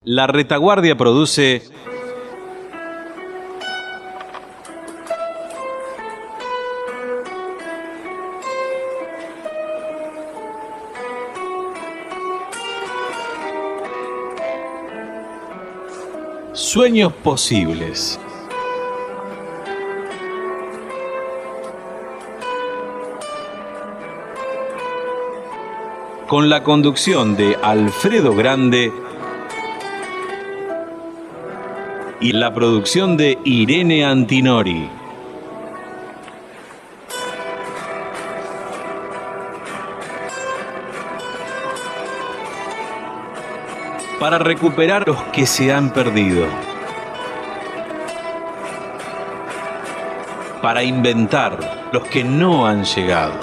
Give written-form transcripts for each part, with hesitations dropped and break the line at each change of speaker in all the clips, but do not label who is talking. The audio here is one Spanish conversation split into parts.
La Retaguardia produce Sueños Posibles. Con la conducción de Alfredo Grande y la producción de Irene Antinori. Para recuperar los que se han perdido. Para inventar los que no han llegado.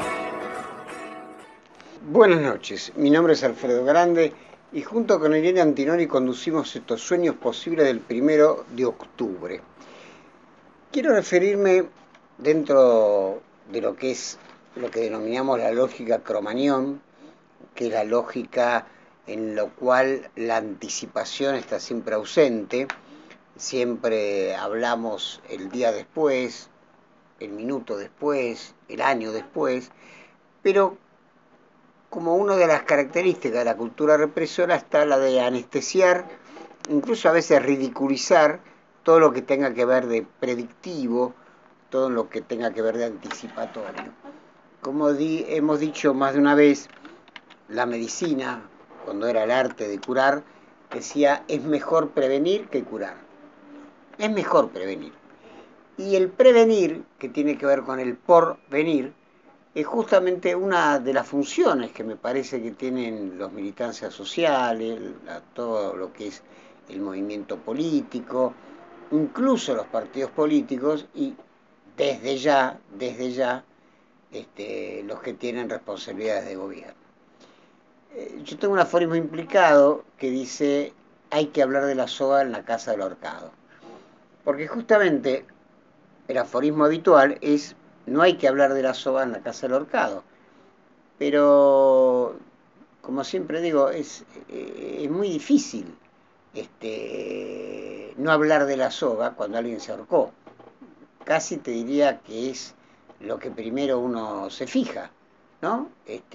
Buenas noches, mi nombre es Alfredo Grande y junto con Irene Antinori conducimos estos Sueños Posibles del 1 de octubre. Quiero referirme dentro de lo que denominamos la lógica Cromañón, que es la lógica en la cual la anticipación está siempre ausente, siempre hablamos el día después, el minuto después, el año después, pero como una de las características de la cultura represora está la de anestesiar, incluso a veces ridiculizar, todo lo que tenga que ver de predictivo, todo lo que tenga que ver de anticipatorio. Como hemos dicho más de una vez, la medicina, cuando era el arte de curar, decía, es mejor prevenir que curar. Es mejor prevenir. Y el prevenir, que tiene que ver con el porvenir, es justamente una de las funciones que me parece que tienen los militancias sociales, todo lo que es el movimiento político, incluso los partidos políticos y desde ya los que tienen responsabilidades de gobierno. Yo tengo un aforismo implicado que dice, hay que hablar de la soga en la casa del ahorcado. Porque justamente el aforismo habitual es, no hay que hablar de la soga en la casa del ahorcado. Pero, como siempre digo, es muy difícil no hablar de la soga cuando alguien se ahorcó. Casi te diría que es lo que primero uno se fija, ¿no?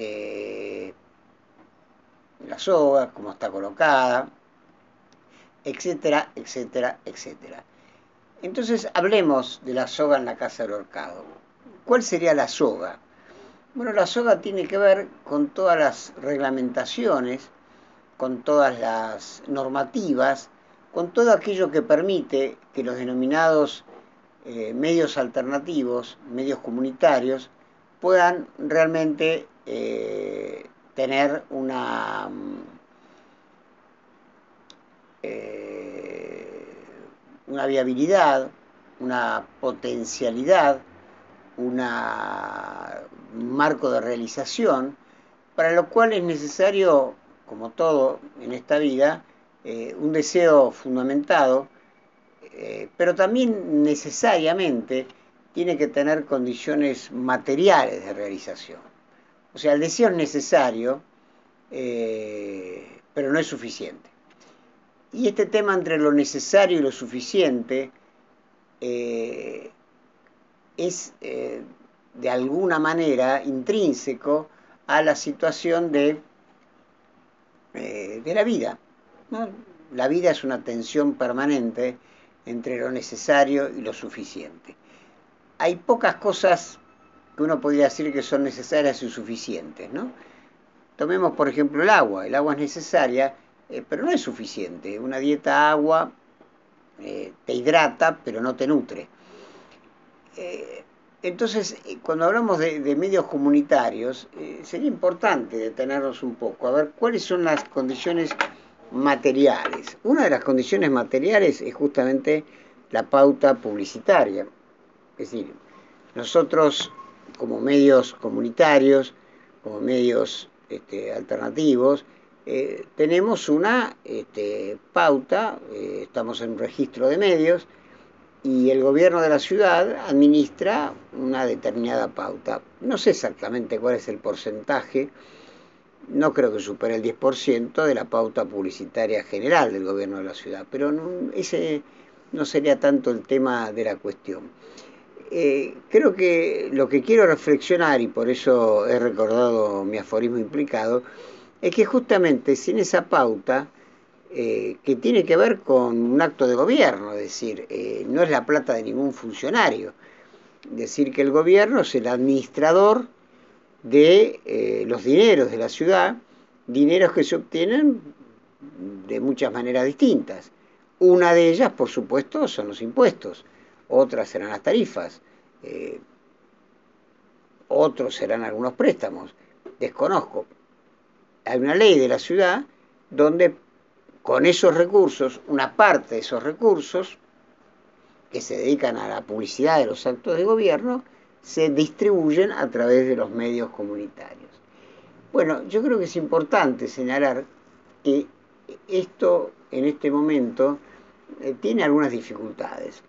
La soga, cómo está colocada, etcétera, etcétera, etcétera. Entonces, hablemos de la soga en la casa del ahorcado. ¿Cuál sería la soga? Bueno, la soga tiene que ver con todas las reglamentaciones, con todas las normativas, con todo aquello que permite que los denominados medios alternativos, medios comunitarios, puedan realmente tener una viabilidad, una potencialidad, un marco de realización, para lo cual es necesario, como todo en esta vida, un deseo fundamentado, pero también necesariamente tiene que tener condiciones materiales de realización. O sea, el deseo es necesario, pero no es suficiente. Y este tema entre lo necesario y lo suficiente es de alguna manera intrínseco a la situación de la vida, ¿no? La vida es una tensión permanente entre lo necesario y lo suficiente. Hay pocas cosas que uno podría decir que son necesarias y suficientes, ¿no? Tomemos, por ejemplo, el agua. El agua es necesaria, pero no es suficiente. Una dieta agua te hidrata, pero no te nutre. Entonces, cuando hablamos de medios comunitarios, sería importante detenernos un poco, a ver cuáles son las condiciones materiales. Una de las condiciones materiales es justamente la pauta publicitaria. Es decir, nosotros como medios comunitarios, como medios alternativos, tenemos una pauta, estamos en un registro de medios, y el gobierno de la ciudad administra una determinada pauta. No sé exactamente cuál es el porcentaje, no creo que supere el 10% de la pauta publicitaria general del gobierno de la ciudad, pero ese no sería tanto el tema de la cuestión. Creo que lo que quiero reflexionar, y por eso he recordado mi aforismo implicado, es que justamente sin esa pauta, que tiene que ver con un acto de gobierno, es decir, no es la plata de ningún funcionario, decir que el gobierno es el administrador de los dineros de la ciudad, dineros que se obtienen de muchas maneras distintas. Una de ellas, por supuesto, son los impuestos, otras serán las tarifas, otros serán algunos préstamos, desconozco. Hay una ley de la ciudad donde con esos recursos, una parte de esos recursos que se dedican a la publicidad de los actos de gobierno, se distribuyen a través de los medios comunitarios. Bueno, yo creo que es importante señalar que esto en este momento tiene algunas dificultades.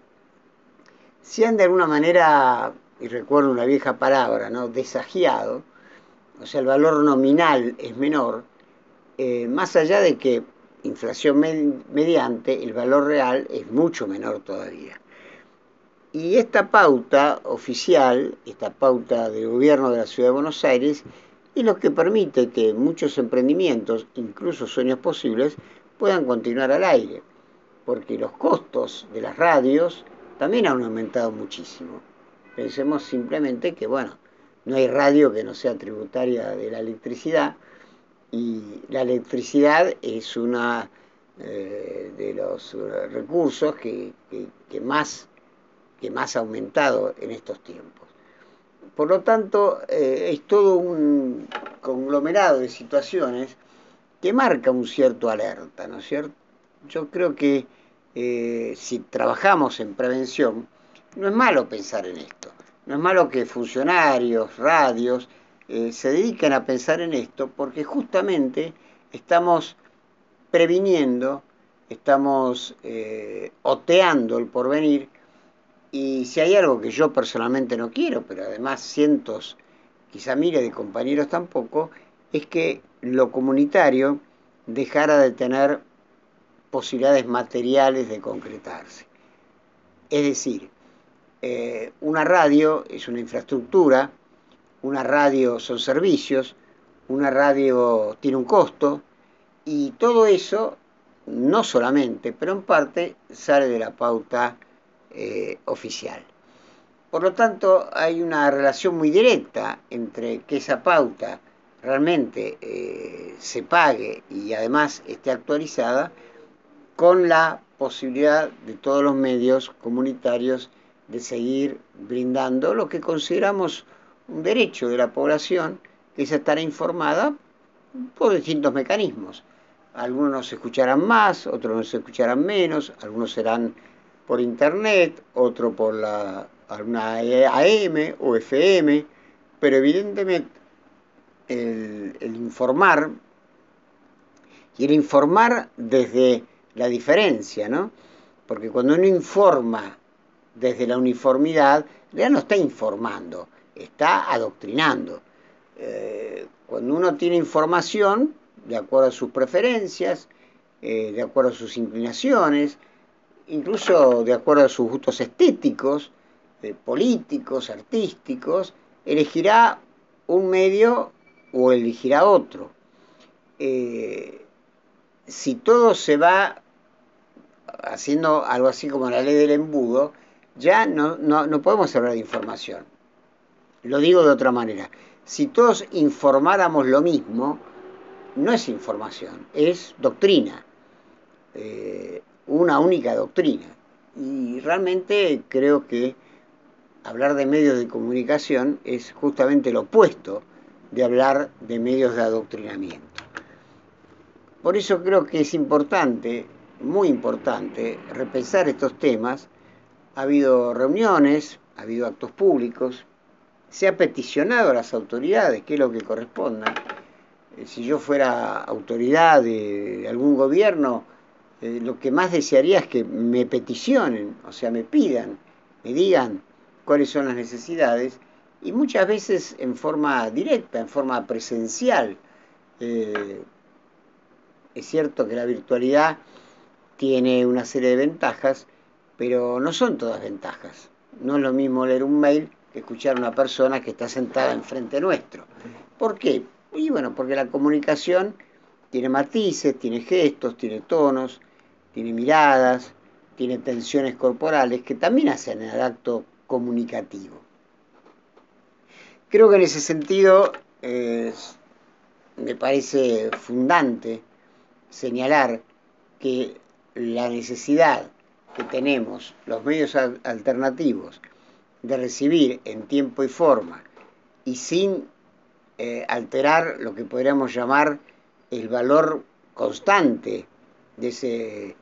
Se han de alguna manera, y recuerdo una vieja palabra, ¿no?, desagiado, o sea, el valor nominal es menor, más allá de que inflación mediante, el valor real es mucho menor todavía. Y esta pauta oficial, esta pauta del gobierno de la Ciudad de Buenos Aires, es lo que permite que muchos emprendimientos, incluso sueños posibles, puedan continuar al aire, porque los costos de las radios también han aumentado muchísimo. Pensemos simplemente que, bueno, no hay radio que no sea tributaria de la electricidad, y la electricidad es uno de los recursos que más ha aumentado en estos tiempos. Por lo tanto, es todo un conglomerado de situaciones que marca un cierto alerta, ¿no es cierto? Yo creo que si trabajamos en prevención, no es malo pensar en esto. No es malo que funcionarios, radios, se dediquen a pensar en esto, porque justamente estamos previniendo, estamos oteando el porvenir, y si hay algo que yo personalmente no quiero, pero además cientos, quizá miles de compañeros tampoco, es que lo comunitario dejara de tener posibilidades materiales de concretarse. Es decir, una radio es una infraestructura, una radio son servicios, una radio tiene un costo, y todo eso, no solamente, pero en parte, sale de la pauta oficial. Por lo tanto, hay una relación muy directa entre que esa pauta realmente se pague y además esté actualizada con la posibilidad de todos los medios comunitarios de seguir brindando lo que consideramos un derecho de la población, que es estar informada por distintos mecanismos. Algunos se escucharán más, otros no se escucharán menos, algunos serán por internet, otro por alguna AM o FM, pero evidentemente el informar, y el informar desde la diferencia, ¿no? Porque cuando uno informa desde la uniformidad, ya no está informando, está adoctrinando. Cuando uno tiene información, de acuerdo a sus preferencias, de acuerdo a sus inclinaciones, incluso de acuerdo a sus gustos estéticos, políticos, artísticos, elegirá un medio o elegirá otro. Si todo se va haciendo algo así como la ley del embudo, ya no podemos hablar de información. Lo digo de otra manera. Si todos informáramos lo mismo, no es información, es doctrina. Una única doctrina. Y realmente creo que hablar de medios de comunicación es justamente lo opuesto de hablar de medios de adoctrinamiento. Por eso creo que es importante, muy importante, repensar estos temas. Ha habido reuniones, ha habido actos públicos, se ha peticionado a las autoridades, que es lo que corresponda. Si yo fuera autoridad de algún gobierno, lo que más desearía es que me peticionen, o sea, me pidan, me digan cuáles son las necesidades, y muchas veces en forma directa, en forma presencial. Es cierto que la virtualidad tiene una serie de ventajas, pero no son todas ventajas. No es lo mismo leer un mail que escuchar a una persona que está sentada enfrente nuestro. ¿Por qué? Y bueno, porque la comunicación tiene matices, tiene gestos, tiene tonos, tiene miradas, tiene tensiones corporales que también hacen el acto comunicativo. Creo que en ese sentido me parece fundante señalar que la necesidad que tenemos los medios alternativos de recibir en tiempo y forma y sin alterar lo que podríamos llamar el valor constante de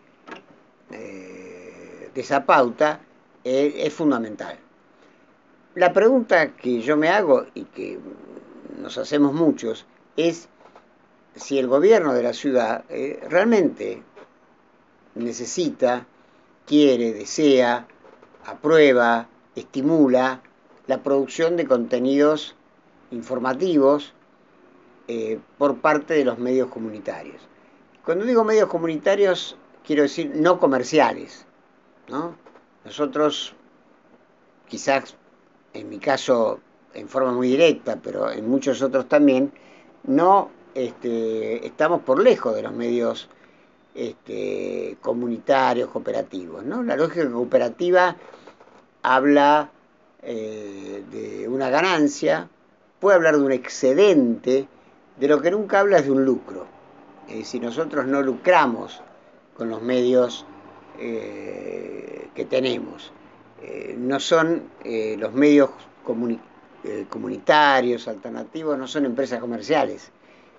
esa pauta es fundamental. La pregunta que yo me hago y que nos hacemos muchos es si el gobierno de la ciudad realmente necesita, quiere, desea, aprueba, estimula la producción de contenidos informativos por parte de los medios comunitarios. Cuando digo medios comunitarios, quiero decir no comerciales, ¿no? Nosotros, quizás en mi caso en forma muy directa, pero en muchos otros también, no estamos por lejos de los medios comunitarios, cooperativos, ¿no? La lógica cooperativa habla de una ganancia, puede hablar de un excedente, de lo que nunca habla es de un lucro. Si nosotros no lucramos con los medios que tenemos, no son los medios comunitarios, alternativos, no son empresas comerciales.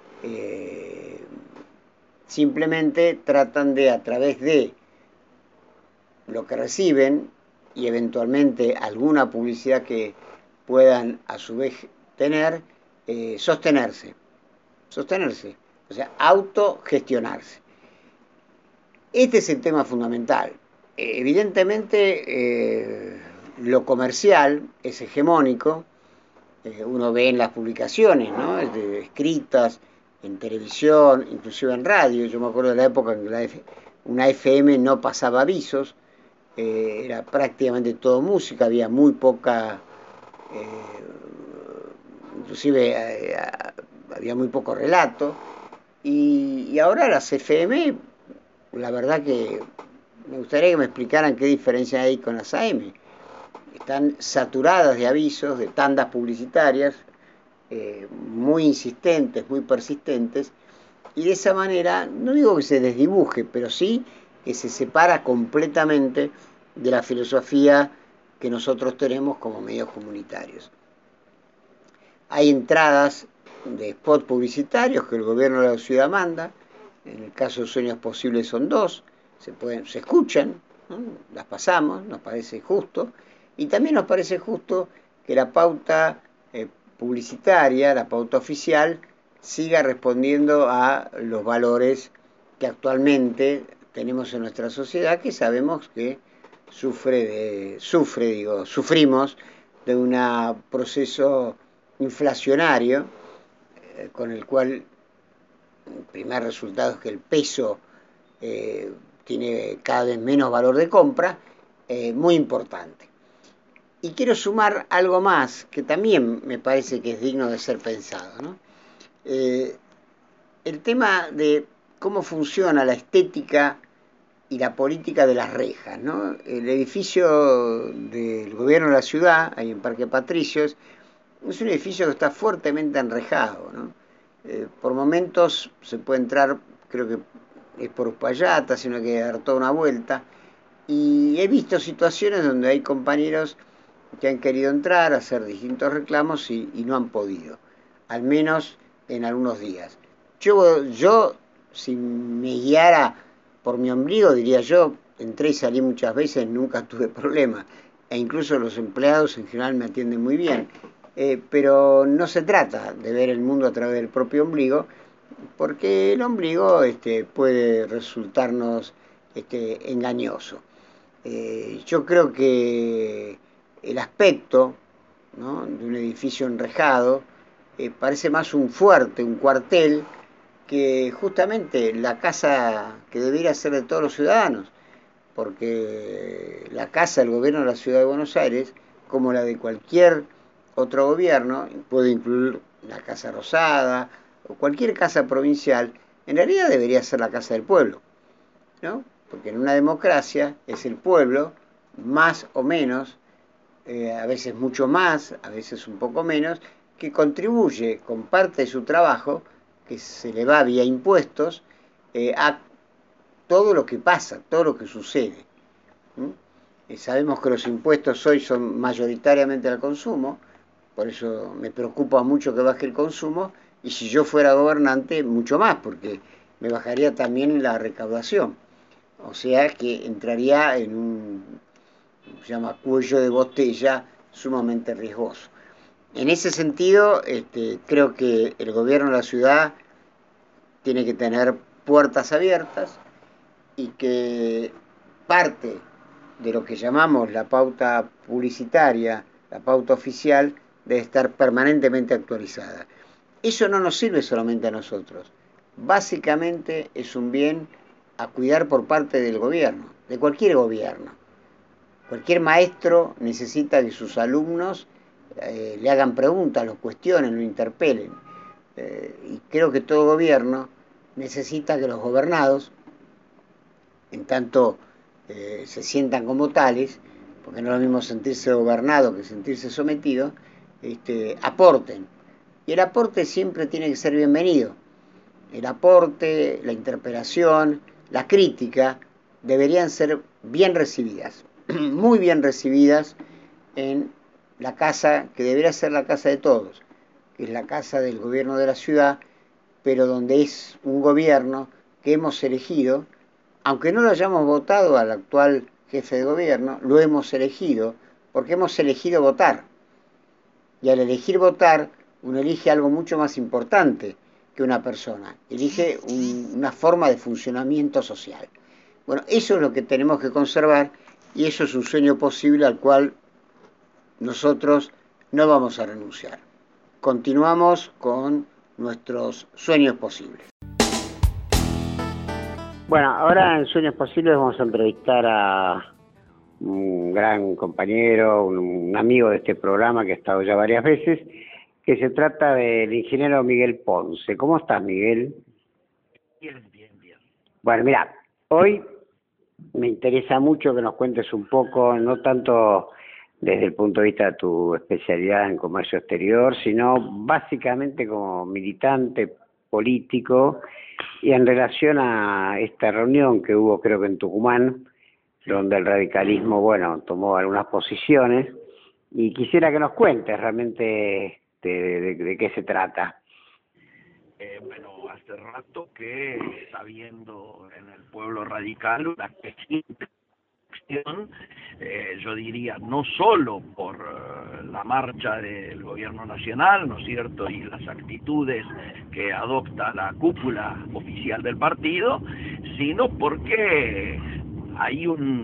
Simplemente tratan de, a través de lo que reciben y eventualmente alguna publicidad que puedan a su vez tener, sostenerse, o sea, autogestionarse. Este es el tema fundamental. Evidentemente, lo comercial es hegemónico, uno ve en las publicaciones, ¿no? Escritas, en televisión, inclusive en radio. Yo me acuerdo de la época en que una FM no pasaba avisos, era prácticamente todo música, había muy poca, inclusive había muy poco relato, y ahora las FM, la verdad que me gustaría que me explicaran qué diferencia hay con las AM. Están saturadas de avisos, de tandas publicitarias, muy insistentes, muy persistentes, y de esa manera, no digo que se desdibuje, pero sí que se separa completamente de la filosofía que nosotros tenemos como medios comunitarios. Hay entradas de spots publicitarios que el gobierno de la ciudad manda, en el caso de Sueños Posibles son 2, se escuchan, ¿no? Las pasamos, nos parece justo, y también nos parece justo que la pauta publicitaria, la pauta oficial, siga respondiendo a los valores que actualmente tenemos en nuestra sociedad, que sabemos que sufrimos de un proceso inflacionario, con el cual el primer resultado es que el peso tiene cada vez menos valor de compra, muy importante. Y quiero sumar algo más, que también me parece que es digno de ser pensado, ¿no? El tema de cómo funciona la estética y la política de las rejas, ¿no? El edificio del gobierno de la ciudad, ahí en Parque Patricios, es un edificio que está fuertemente enrejado, ¿no? Por momentos se puede entrar, creo que es por Uspallata, sino que dar toda una vuelta, y he visto situaciones donde hay compañeros que han querido entrar, hacer distintos reclamos y no han podido, al menos en algunos días. Yo, si me guiara por mi ombligo, diría yo, entré y salí muchas veces, nunca tuve problema, e incluso los empleados en general me atienden muy bien, pero no se trata de ver el mundo a través del propio ombligo, porque el ombligo puede resultarnos engañoso. Yo creo que el aspecto, ¿no?, de un edificio enrejado parece más un fuerte, un cuartel, que justamente la casa que debería ser de todos los ciudadanos, porque la casa del gobierno de la Ciudad de Buenos Aires, como la de cualquier otro gobierno, puede incluir la Casa Rosada o cualquier casa provincial, en realidad debería ser la casa del pueblo, ¿no? Porque en una democracia es el pueblo, más o menos, a veces mucho más, a veces un poco menos, que contribuye con parte de su trabajo, que se le va vía impuestos, a todo lo que pasa, todo lo que sucede. Sabemos que los impuestos hoy son mayoritariamente al consumo, por eso me preocupa mucho que baje el consumo, y si yo fuera gobernante, mucho más, porque me bajaría también la recaudación. O sea que entraría en un, se llama, cuello de botella sumamente riesgoso. En ese sentido, creo que el gobierno de la ciudad tiene que tener puertas abiertas y que parte de lo que llamamos la pauta publicitaria, la pauta oficial, debe estar permanentemente actualizada. Eso no nos sirve solamente a nosotros. Básicamente es un bien a cuidar por parte del gobierno, de cualquier gobierno. Cualquier maestro necesita que sus alumnos le hagan preguntas, los cuestionen, lo interpelen. Y creo que todo gobierno necesita que los gobernados, en tanto se sientan como tales, porque no es lo mismo sentirse gobernado que sentirse sometido, aporten. Y el aporte siempre tiene que ser bienvenido. El aporte, la interpelación, la crítica deberían ser bien recibidas, muy bien recibidas en la casa que debería ser la casa de todos, que es la casa del gobierno de la ciudad, pero donde es un gobierno que hemos elegido, aunque no lo hayamos votado al actual jefe de gobierno, lo hemos elegido porque hemos elegido votar. Y al elegir votar, uno elige algo mucho más importante que una persona, elige una forma de funcionamiento social. Bueno, eso es lo que tenemos que conservar y eso es un sueño posible al cual nosotros no vamos a renunciar. Continuamos con nuestros sueños posibles. Bueno, ahora en Sueños Posibles vamos a entrevistar a un gran compañero, un amigo de este programa que ha estado ya varias veces, que se trata del ingeniero Miguel Ponce. ¿Cómo estás, Miguel?
Bien.
Bueno, mira, hoy me interesa mucho que nos cuentes un poco, no tanto desde el punto de vista de tu especialidad en comercio exterior, sino básicamente como militante político y en relación a esta reunión que hubo, creo que en Tucumán, donde el radicalismo, bueno, tomó algunas posiciones, y quisiera que nos cuentes realmente de qué se trata.
Bueno, hace rato que está habiendo en el pueblo radical una cuestión, yo diría, no solo por la marcha del gobierno nacional, ¿no es cierto?, y las actitudes que adopta la cúpula oficial del partido, sino porque hay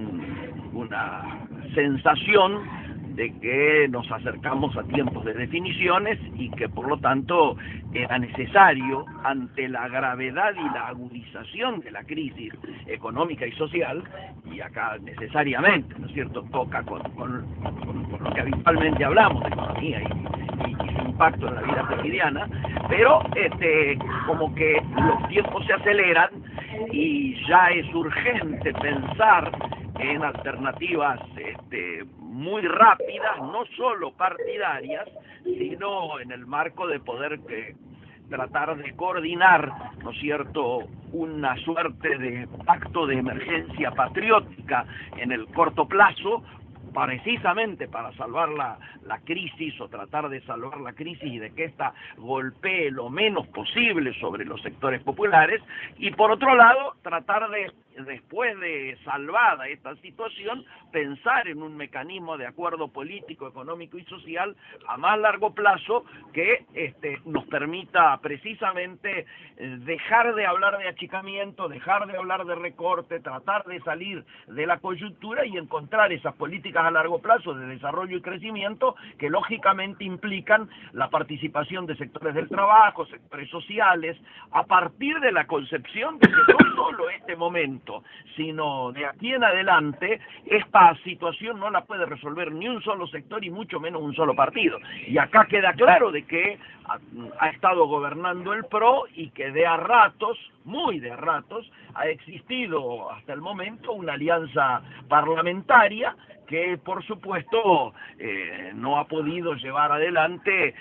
una sensación de que nos acercamos a tiempos de definiciones y que por lo tanto era necesario, ante la gravedad y la agudización de la crisis económica y social, y acá necesariamente, ¿no es cierto?, toca con lo que habitualmente hablamos de economía y su impacto en la vida cotidiana, pero como que los tiempos se aceleran y ya es urgente pensar en alternativas muy rápidas, no solo partidarias, sino en el marco de poder tratar de coordinar, ¿no es cierto?, una suerte de pacto de emergencia patriótica en el corto plazo, precisamente para salvar la crisis o tratar de salvar la crisis y de que ésta golpee lo menos posible sobre los sectores populares, y por otro lado tratar de, después de salvada esta situación, pensar en un mecanismo de acuerdo político, económico y social a más largo plazo que nos permita precisamente dejar de hablar de achicamiento, dejar de hablar de recorte, tratar de salir de la coyuntura y encontrar esas políticas a largo plazo de desarrollo y crecimiento que lógicamente implican la participación de sectores del trabajo, sectores sociales, a partir de la concepción de que no solo este momento, sino de aquí en adelante, esta situación no la puede resolver ni un solo sector y mucho menos un solo partido. Y acá queda claro de que ha estado gobernando el PRO y que de a ratos, muy de a ratos, ha existido hasta el momento una alianza parlamentaria que por supuesto no ha podido llevar adelante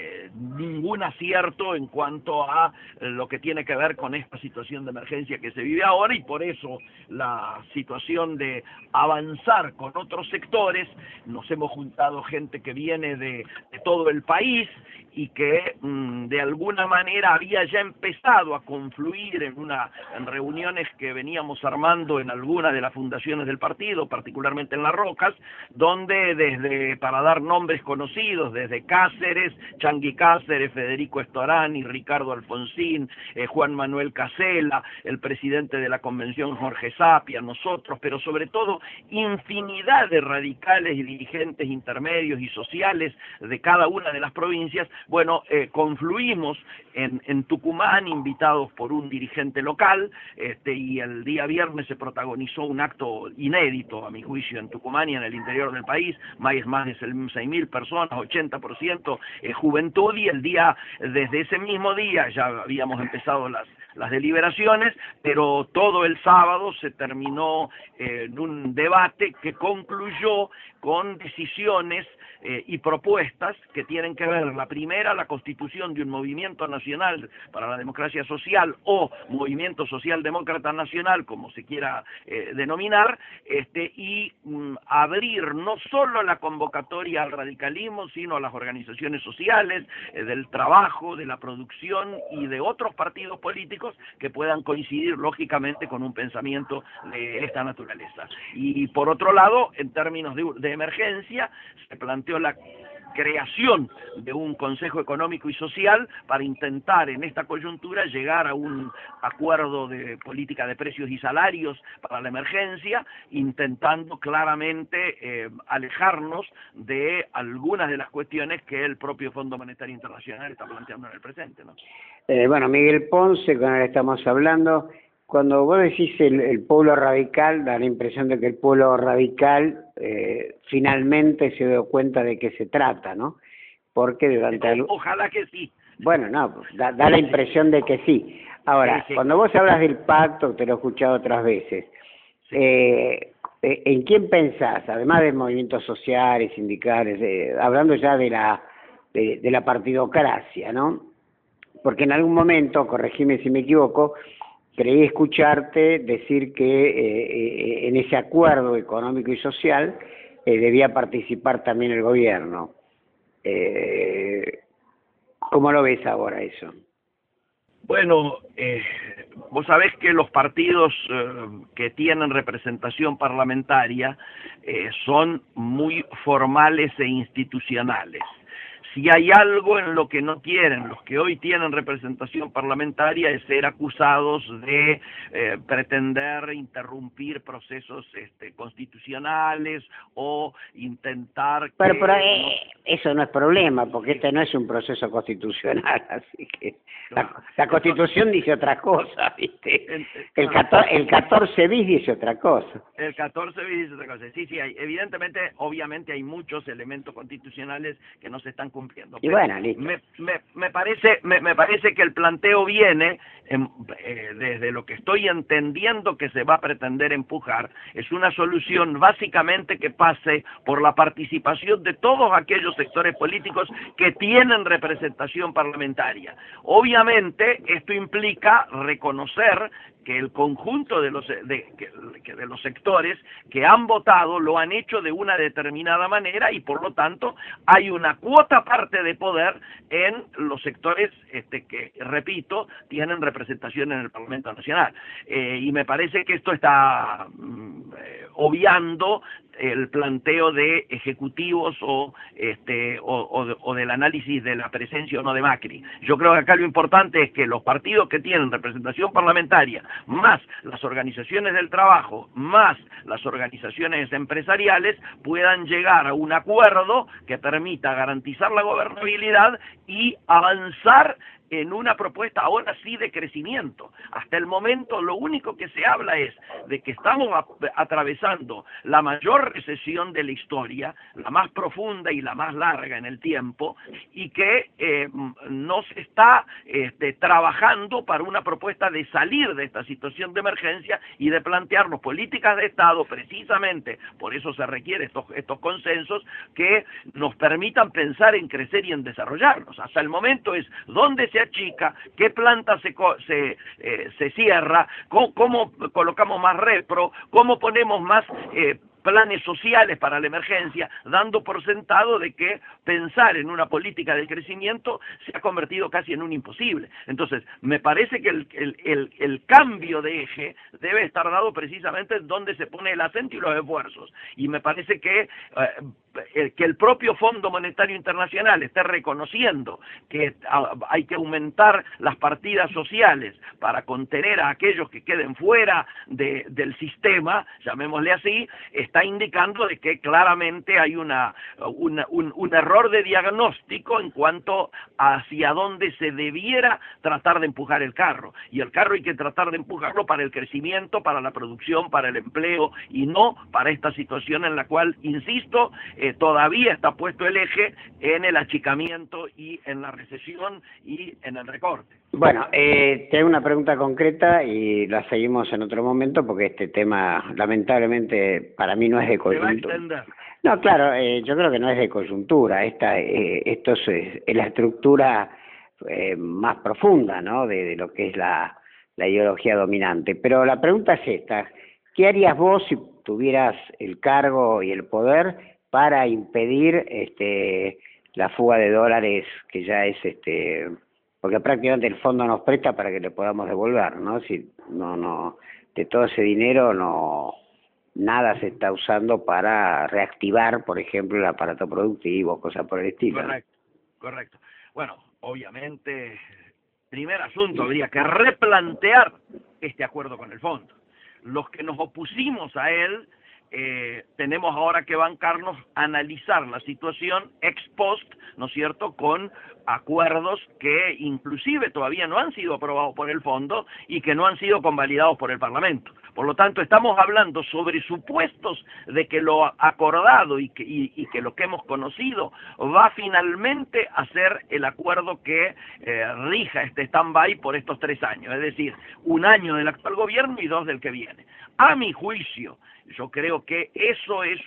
ningún acierto en cuanto a lo que tiene que ver con esta situación de emergencia que se vive ahora, y por eso la situación de avanzar con otros sectores. Nos hemos juntado gente que viene de todo el país y que de alguna manera había ya empezado a confluir en reuniones que veníamos armando en alguna de las fundaciones del partido, particularmente en Las Rocas, donde para dar nombres conocidos, desde Cáceres, Changui Cáceres, Federico Estorani, Ricardo Alfonsín, Juan Manuel Casella, el presidente de la convención Jorge Sapia, nosotros, pero sobre todo infinidad de radicales y dirigentes intermedios y sociales de cada una de las provincias. Bueno, confluimos en Tucumán, invitados por un dirigente local, y el día viernes se protagonizó un acto inédito, a mi juicio, en Tucumán y en el interior del país, más de 6.000 personas, 80% juventud, y desde ese mismo día ya habíamos empezado las deliberaciones, pero todo el sábado se terminó en un debate que concluyó con decisiones y propuestas que tienen que ver, la primera, la constitución de un movimiento nacional para la democracia social o movimiento socialdemócrata nacional, como se quiera denominar, y abrir no solo la convocatoria al radicalismo, sino a las organizaciones sociales, del trabajo, de la producción y de otros partidos políticos que puedan coincidir lógicamente con un pensamiento de esta naturaleza. Y por otro lado, en términos de emergencia, se planteó la creación de un Consejo Económico y Social para intentar en esta coyuntura llegar a un acuerdo de política de precios y salarios para la emergencia, intentando claramente alejarnos de algunas de las cuestiones que el propio Fondo Monetario Internacional está planteando en el presente, ¿no?
Bueno, Miguel Ponce, con él estamos hablando. Cuando vos decís el pueblo radical, da la impresión de que el pueblo radical finalmente se dio cuenta de qué se trata, ¿no? Porque durante...
Ojalá que sí.
Bueno, no, pues, da la impresión de que sí. Ahora,
sí.
Cuando vos hablas del pacto, te lo he escuchado otras veces, ¿en quién pensás? Además de movimientos sociales, sindicales, hablando ya de la partidocracia, ¿no? Porque en algún momento, corregime si me equivoco, creí escucharte decir que en ese acuerdo económico y social debía participar también el gobierno. ¿Cómo lo ves ahora eso?
Bueno, vos sabés que los partidos que tienen representación parlamentaria son muy formales e institucionales. Si hay algo en lo que no quieren los que hoy tienen representación parlamentaria es ser acusados de pretender interrumpir procesos constitucionales o intentar...
Pero eso no es problema, porque este no es un proceso constitucional, así que la Constitución dice otra cosa, ¿viste? El 14 bis dice otra cosa.
El 14 bis dice otra cosa. Sí, evidentemente, obviamente hay muchos elementos constitucionales que no se están cumpliendo.
Y bueno, listo.
Me parece que el planteo viene desde lo que estoy entendiendo que se va a pretender empujar. Es una solución básicamente que pase por la participación de todos aquellos sectores políticos que tienen representación parlamentaria. Obviamente esto implica reconocer que el conjunto de los sectores que han votado lo han hecho de una determinada manera y por lo tanto hay una cuota parte de poder en los sectores que, repito, tienen representación en el Parlamento Nacional. Y me parece que esto está obviando el planteo de ejecutivos o del análisis de la presencia o no de Macri. Yo creo que acá lo importante es que los partidos que tienen representación parlamentaria, más las organizaciones del trabajo, más las organizaciones empresariales, puedan llegar a un acuerdo que permita garantizar la gobernabilidad y avanzar en una propuesta ahora sí de crecimiento. Hasta el momento lo único que se habla es de que estamos atravesando la mayor recesión de la historia, la más profunda y la más larga en el tiempo, y que no se está trabajando para una propuesta de salir de esta situación de emergencia y de plantearnos políticas de Estado, precisamente por eso se requieren estos consensos que nos permitan pensar en crecer y en desarrollarnos. Hasta el momento es dónde se achica, qué planta se cierra, cómo colocamos más repro, cómo ponemos más planes sociales para la emergencia, dando por sentado de que pensar en una política de crecimiento se ha convertido casi en un imposible. Entonces, me parece que el cambio de eje debe estar dado precisamente en donde se pone el acento y los esfuerzos. Y me parece que el propio Fondo Monetario Internacional esté reconociendo que hay que aumentar las partidas sociales para contener a aquellos que queden fuera del sistema, llamémosle así, está indicando de que claramente hay un error de diagnóstico en cuanto hacia dónde se debiera tratar de empujar el carro. Y el carro hay que tratar de empujarlo para el crecimiento, para la producción, para el empleo, y no para esta situación en la cual, insisto, todavía está puesto el eje en el achicamiento y en la recesión y en el recorte.
Bueno, tengo una pregunta concreta y la seguimos en otro momento porque este tema lamentablemente para mí no es de coyuntura. No, claro, yo creo que no es de coyuntura. Esto es la estructura más profunda, ¿no? De lo que es la ideología dominante. Pero la pregunta es esta: ¿qué harías vos si tuvieras el cargo y el poder para impedir la fuga de dólares, que ya es porque prácticamente el fondo nos presta para que le podamos devolver, ¿no? Si no de todo ese dinero nada se está usando para reactivar, por ejemplo, el aparato productivo, cosas por el estilo.
Correcto. Bueno, obviamente, primer asunto, habría que replantear este acuerdo con el fondo. Los que nos opusimos a él tenemos ahora que bancarnos, analizar la situación ex post, ¿no es cierto?, con acuerdos que inclusive todavía no han sido aprobados por el fondo y que no han sido convalidados por el Parlamento. Por lo tanto, estamos hablando sobre supuestos de que lo acordado y que lo que hemos conocido va finalmente a ser el acuerdo que rija este stand-by por estos 3 años, es decir, 1 año del actual gobierno y 2 del que viene. A mi juicio, yo creo que eso es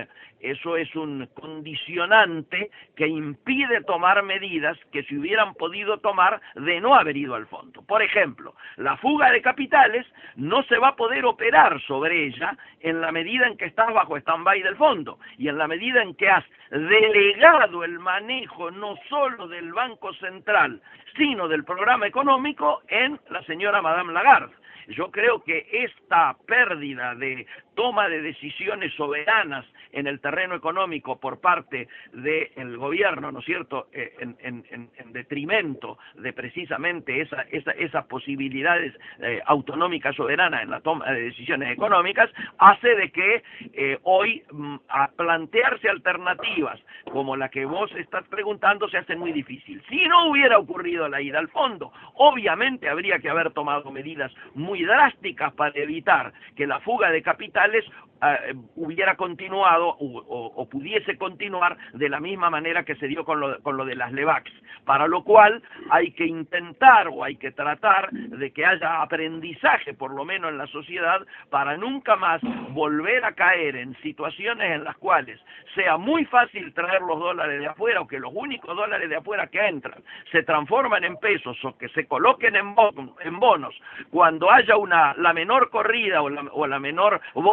un condicionante que impide tomar medidas que se hubieran podido tomar de no haber ido al fondo. Por ejemplo, la fuga de capitales no se va a poder operar sobre ella en la medida en que estás bajo stand-by del fondo y en la medida en que has delegado el manejo no solo del Banco Central, sino del programa económico en la señora Madame Lagarde. Yo creo que esta pérdida de toma de decisiones soberanas en el terreno económico por parte del gobierno, ¿no es cierto?, en detrimento de precisamente esas posibilidades autonómicas soberanas en la toma de decisiones económicas, hace de que hoy a plantearse alternativas como la que vos estás preguntando se hace muy difícil. Si no hubiera ocurrido la ida al fondo, obviamente habría que haber tomado medidas muy drásticas para evitar que la fuga de capitales hubiera continuado o pudiese continuar de la misma manera que se dio con lo de las LEVAX, para lo cual hay que intentar o hay que tratar de que haya aprendizaje por lo menos en la sociedad para nunca más volver a caer en situaciones en las cuales sea muy fácil traer los dólares de afuera o que los únicos dólares de afuera que entran se transforman en pesos o que se coloquen en bonos cuando haya la menor corrida o la menor bola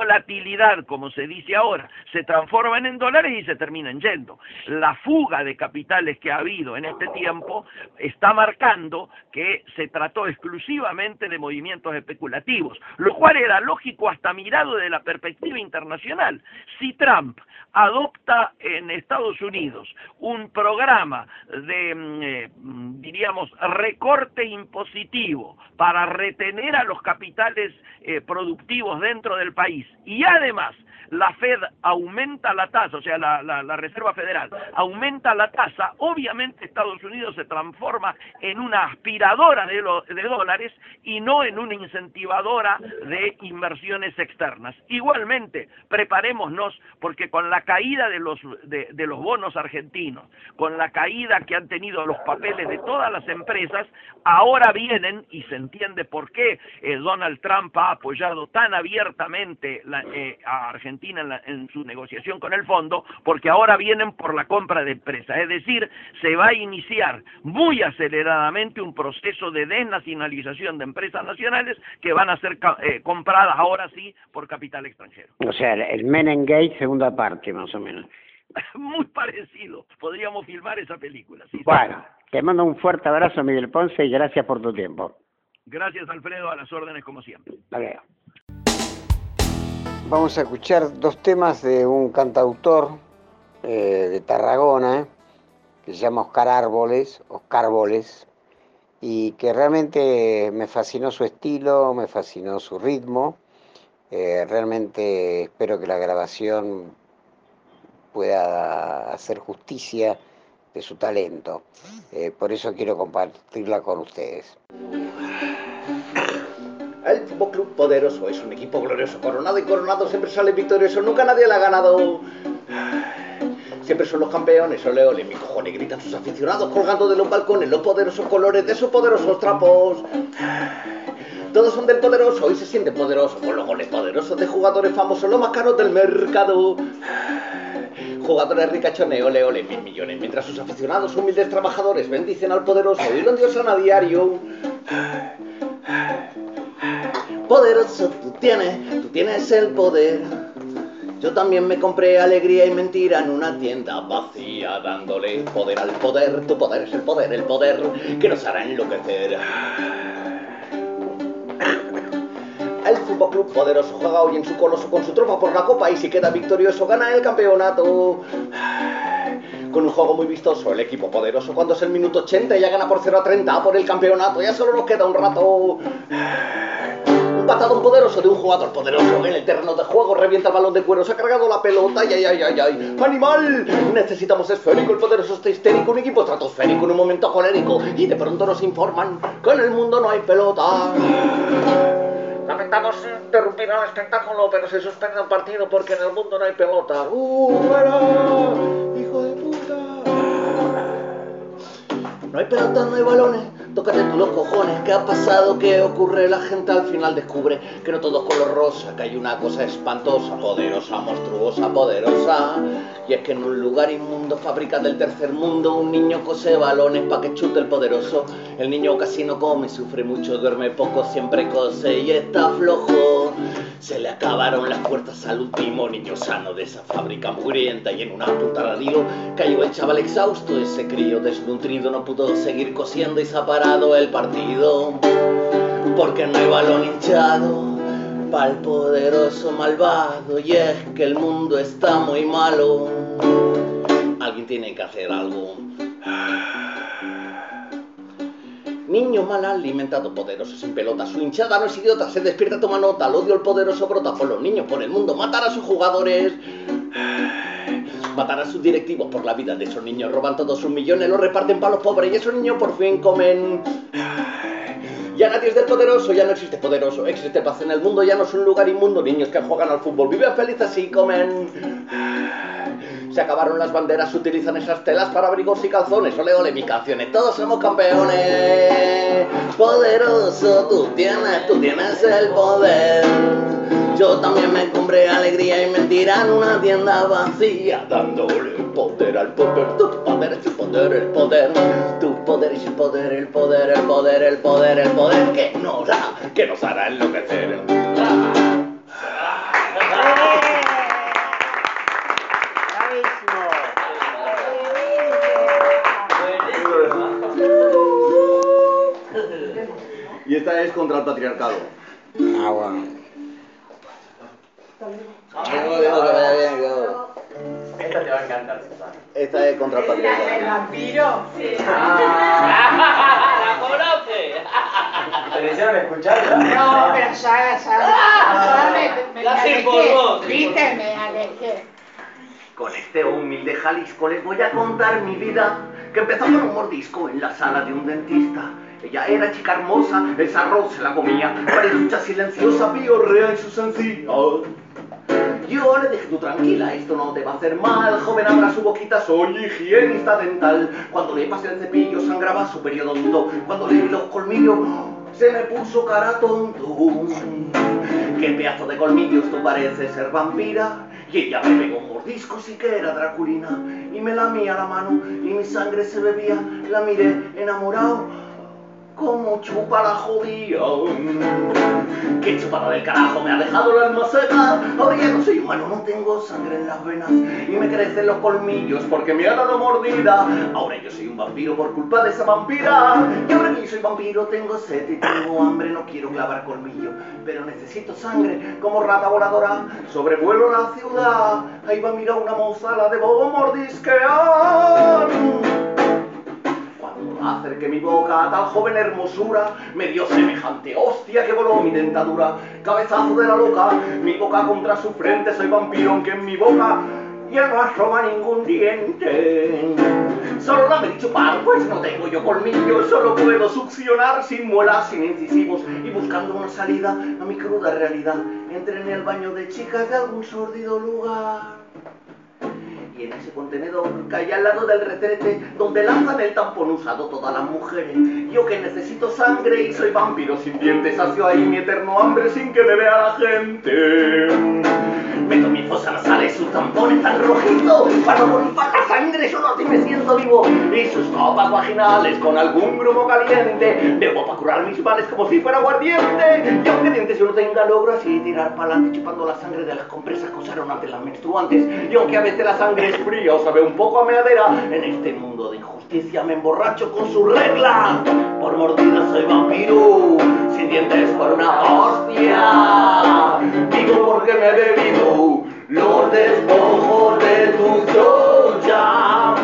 volatilidad, como se dice ahora, se transforman en dólares y se terminan yendo. La fuga de capitales que ha habido en este tiempo está marcando que se trató exclusivamente de movimientos especulativos, lo cual era lógico hasta mirado de la perspectiva internacional. Si Trump adopta en Estados Unidos un programa de, diríamos, recorte impositivo para retener a los capitales productivos dentro del país, y además la Fed aumenta la tasa, o sea, la Reserva Federal aumenta la tasa, obviamente Estados Unidos se transforma en una aspiradora de dólares y no en una incentivadora de inversiones externas. Igualmente, preparémonos, porque con la caída de los bonos argentinos, con la caída que han tenido los papeles de todas las empresas, ahora vienen, y se entiende por qué Donald Trump ha apoyado tan abiertamente a Argentina en su negociación con el fondo, porque ahora vienen por la compra de empresas, es decir, se va a iniciar muy aceleradamente un proceso de desnacionalización de empresas nacionales que van a ser compradas ahora sí por capital extranjero.
O sea, el Menem Gate segunda parte, más o menos.
Muy parecido, podríamos filmar esa película. Sí,
bueno, te mando un fuerte abrazo, Miguel Ponce, y gracias por tu tiempo.
Gracias, Alfredo, a las órdenes como siempre.
Vale. Vamos a escuchar dos temas de un cantautor de Tarragona, que se llama Oscar Árboles, y que realmente me fascinó su estilo, me fascinó su ritmo. Realmente espero que la grabación pueda hacer justicia de su talento. Por eso quiero compartirla con ustedes.
El Fútbol Club Poderoso es un equipo glorioso, coronado y coronado, siempre sale victorioso, nunca nadie le ha ganado. Siempre son los campeones, ole ole, mi cojones, gritan sus aficionados colgando de los balcones los poderosos colores de sus poderosos trapos. Todos son del poderoso y se sienten poderosos con los goles poderosos de jugadores famosos, los más caros del mercado. Jugadores ricachones, ole ole, 1000 millones, mientras sus aficionados humildes trabajadores bendicen al poderoso y lo endiosan a diario. Poderoso, tú tienes el poder. Yo también me compré alegría y mentira en una tienda vacía, dándole poder al poder. Tu poder es el poder que nos hará enloquecer. El Fútbol Club Poderoso juega hoy en su coloso con su tropa por la copa y si queda victorioso gana el campeonato. Con un juego muy vistoso, el equipo poderoso cuando es el minuto 80 ya gana por 0-30 por el campeonato, ya solo nos queda un rato. Un patadón poderoso de un jugador poderoso en el terreno de juego, revienta el balón de cuero, se ha cargado la pelota, ay. ¡Animal! Necesitamos esférico, el poderoso está histérico, un equipo estratosférico en un momento colérico y de pronto nos informan que en el mundo no hay pelota. Lamentamos interrumpir el espectáculo, pero se suspende el partido porque en el mundo no hay pelota. ¡Fuera! ¡Hijo de puta! No hay pelota, no hay balones, tócate tú los cojones. ¿Qué ha pasado? ¿Qué ocurre? La gente al final descubre que no todo es color rosa, que hay una cosa espantosa, poderosa, monstruosa, poderosa. Y es que en un lugar inmundo, fábrica del tercer mundo, un niño cose balones pa' que chute el poderoso. El niño casi no come, sufre mucho, duerme poco, siempre cose y está flojo. Se le acabaron las fuerzas al último niño sano de esa fábrica mugrienta y en un apuntaladillo cayó el chaval exhausto. Ese crío desnutrido no pudo seguir cosiendo y se ha parado el partido porque no hay balón hinchado pa'l poderoso malvado. Y es que el mundo está muy malo, alguien tiene que hacer algo. Niño mal alimentado, poderoso sin pelota, su hinchada no es idiota, se despierta, toma nota, el odio al poderoso brota por los niños, por el mundo, matar a sus jugadores, matar a sus directivos por la vida de esos niños, roban todos sus millones, los reparten para los pobres y esos niños por fin comen. Ya nadie es del poderoso, ya no existe poderoso, existe paz en el mundo, ya no es un lugar inmundo, niños que juegan al fútbol, viven felices y comen. Se acabaron las banderas, se utilizan esas telas para abrigos y calzones, ole ole mis canciones, todos somos campeones. Poderoso, tú tienes el poder. Yo también me compré alegría y mentira en una tienda vacía, dándole poder al poder. Tu poder es el poder, tu poder es el poder, el poder que nos hará enloquecer. contra el patriarcado.
Ah, bueno.
Digo que vaya bien, que...
Esta te va a encantar, Susana.
Esta es contra el patriarcado.
¿El vampiro? Sí.
¡La conoce! ¿Te le hicieron escuchar?
No, pero ya me
Ya se
alejé.
informó.
¿Viste? Me alejé.
Con este humilde Jalisco les voy a contar mi vida, que empezó con un mordisco en la sala de un dentista. Ella era chica hermosa, esa arroz se la comía, parejucha silenciosa, piorrea en sus encías. Yo le dije, tú tranquila, esto no te va a hacer mal, joven, abra su boquita, soy higienista dental. Cuando le pasé el cepillo sangraba su periodonto, cuando le vi los colmillos se me puso cara tonto. Qué pedazo de colmillos, tú pareces ser vampira. Y ella me pegó un mordisco, sí que era Draculina, y me lamía la mano y mi sangre se bebía. La miré enamorado, como chupa la jodía. Qué chupada del carajo, me ha dejado el alma seca. Ahora ya no soy humano, no tengo sangre en las venas y me crecen los colmillos porque me ha dado mordida. Ahora yo soy un vampiro por culpa de esa vampira. Y ahora que yo soy vampiro tengo sed y tengo hambre. No quiero clavar colmillo, pero necesito sangre. Como rata voladora sobrevuelo la ciudad. Ahí va, mira una moza, la debo mordisquear. Acerqué mi boca a tal joven hermosura, me dio semejante hostia que voló mi dentadura. Cabezazo de la loca, mi boca contra su frente, soy vampiro aunque en mi boca ya no asoma ningún diente. Solo la me he chupar, pues no tengo yo colmillos, solo puedo succionar sin muelas, sin incisivos. Y buscando una salida a mi cruda realidad, entré en el baño de chicas de algún sórdido lugar. Y en ese contenedor caí al lado del retrete donde lanzan el tampón usado todas las mujeres. Yo que necesito sangre y soy vampiro sin dientes, sacio ahí mi eterno hambre sin que me vea la gente. Meto mis fosas nasales, sus tampones tan rojitos, para no morir para la sangre, yo no me siento vivo. Y sus copas vaginales con algún grumo caliente, bebo para curar mis males como si fuera aguardiente. Y aunque dientes yo no tenga, logro así tirar para adelante, chupando la sangre de las compresas que usaron antes las menstruantes. Y aunque a veces la sangre es fría o sabe un poco a meadera, en este mundo de injusticia me emborracho con su regla. Por mordida soy vampiro, sin dientes por una hostia. Vivo porque me he bebido los despojos de tu troya.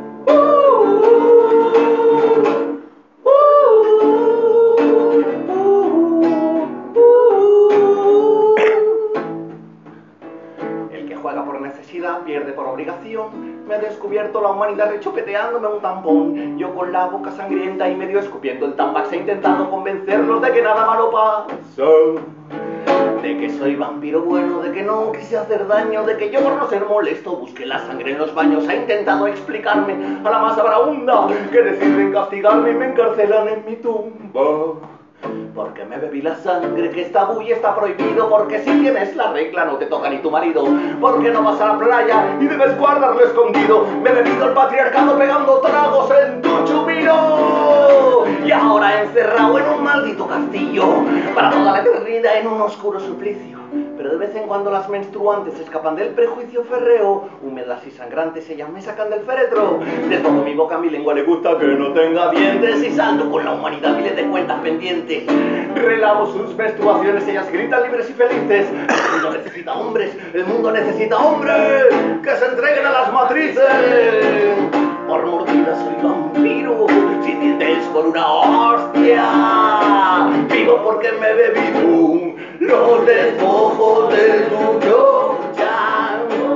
El que juega por necesidad pierde por obligación. Me ha descubierto la humanidad rechopeteándome un tampón. Yo con la boca sangrienta y medio escupiendo el tampax he intentado convencerlos de que nada malo pasa. De que soy vampiro bueno, de que no quise hacer daño, de que yo por no ser molesto busqué la sangre en los baños. Ha intentado explicarme a la masa vagabunda que deciden castigarme y me encarcelan en mi tumba. Porque me bebí la sangre, que es tabú y está prohibido. Porque si tienes la regla no te toca ni tu marido. Porque no vas a la playa y debes guardarlo escondido. Me he bebido el patriarcado pegando tragos en tu chupino. Y ahora encerrado en un maldito castillo, para toda la eternidad en un oscuro suplicio. Pero de vez en cuando las menstruantes escapan del prejuicio férreo. Húmedas y sangrantes ellas me sacan del féretro. Desboco mi boca, a mi lengua le gusta que no tenga dientes. Y salto con la humanidad miles de cuentas pendientes. Relavo sus menstruaciones, ellas gritan libres y felices. El mundo necesita hombres, el mundo necesita hombres que se entreguen a las matrices. Por mordida soy vampiro, sin dientes por una hostia. Vivo porque me he bebido los despojos de tu troya.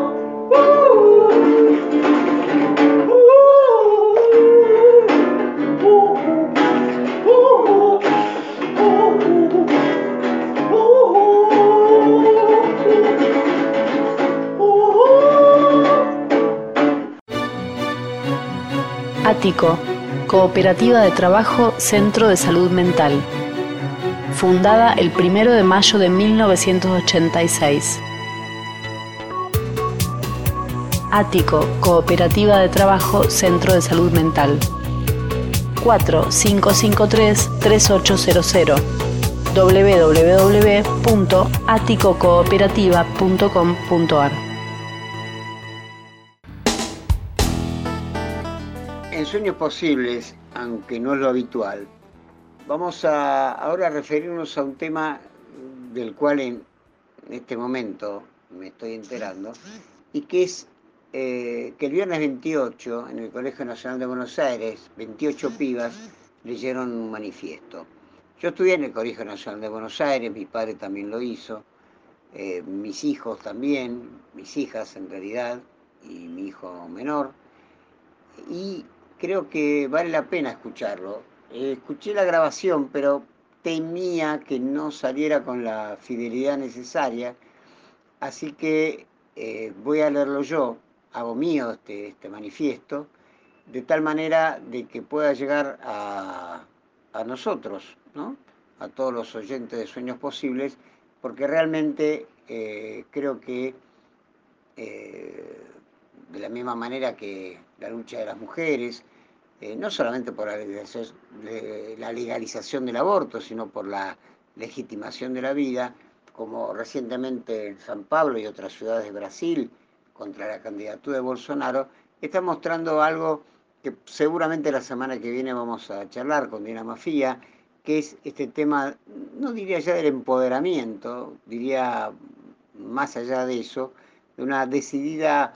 Ático, Cooperativa de Trabajo Centro de Salud Mental. Fundada el 1 de mayo de 1986. Ático, Cooperativa de Trabajo Centro de Salud Mental. 4553-3800. www.aticocooperativa.com.ar.
En Sueños Posibles, aunque no es lo habitual, Vamos a ahora referirnos a un tema del cual en este momento me estoy enterando, y que es que el viernes 28, en el Colegio Nacional de Buenos Aires, 28 pibas leyeron un manifiesto. Yo estudié en el Colegio Nacional de Buenos Aires, mi padre también lo hizo, mis hijos también, mis hijas en realidad, y mi hijo menor, y creo que vale la pena escucharlo. Escuché la grabación, pero temía que no saliera con la fidelidad necesaria, así que voy a leerlo yo, hago mío este manifiesto, de tal manera de que pueda llegar a nosotros, ¿no? A todos los oyentes de Sueños Posibles, porque realmente creo que de la misma manera que la lucha de las mujeres, no solamente por la legalización del aborto, sino por la legitimación de la vida, como recientemente en San Pablo y otras ciudades de Brasil, contra la candidatura de Bolsonaro, está mostrando algo que seguramente la semana que viene vamos a charlar con Dina Mafía, que es este tema, no diría ya del empoderamiento, diría más allá de eso, de una decidida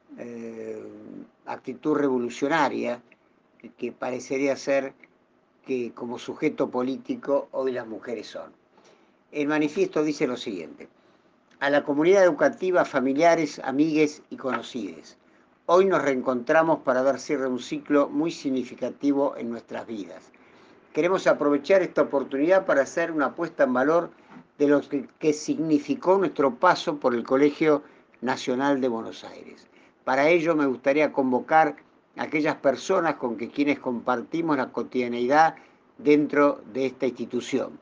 actitud revolucionaria que parecería ser que como sujeto político hoy las mujeres son. El manifiesto dice lo siguiente: a la comunidad educativa, familiares, amigues y conocides, hoy nos reencontramos para dar cierre a un ciclo muy significativo en nuestras vidas. Queremos aprovechar esta oportunidad para hacer una puesta en valor de lo que significó nuestro paso por el Colegio Nacional de Buenos Aires. Para ello me gustaría convocar a aquellas personas con quienes compartimos la cotidianeidad dentro de esta institución.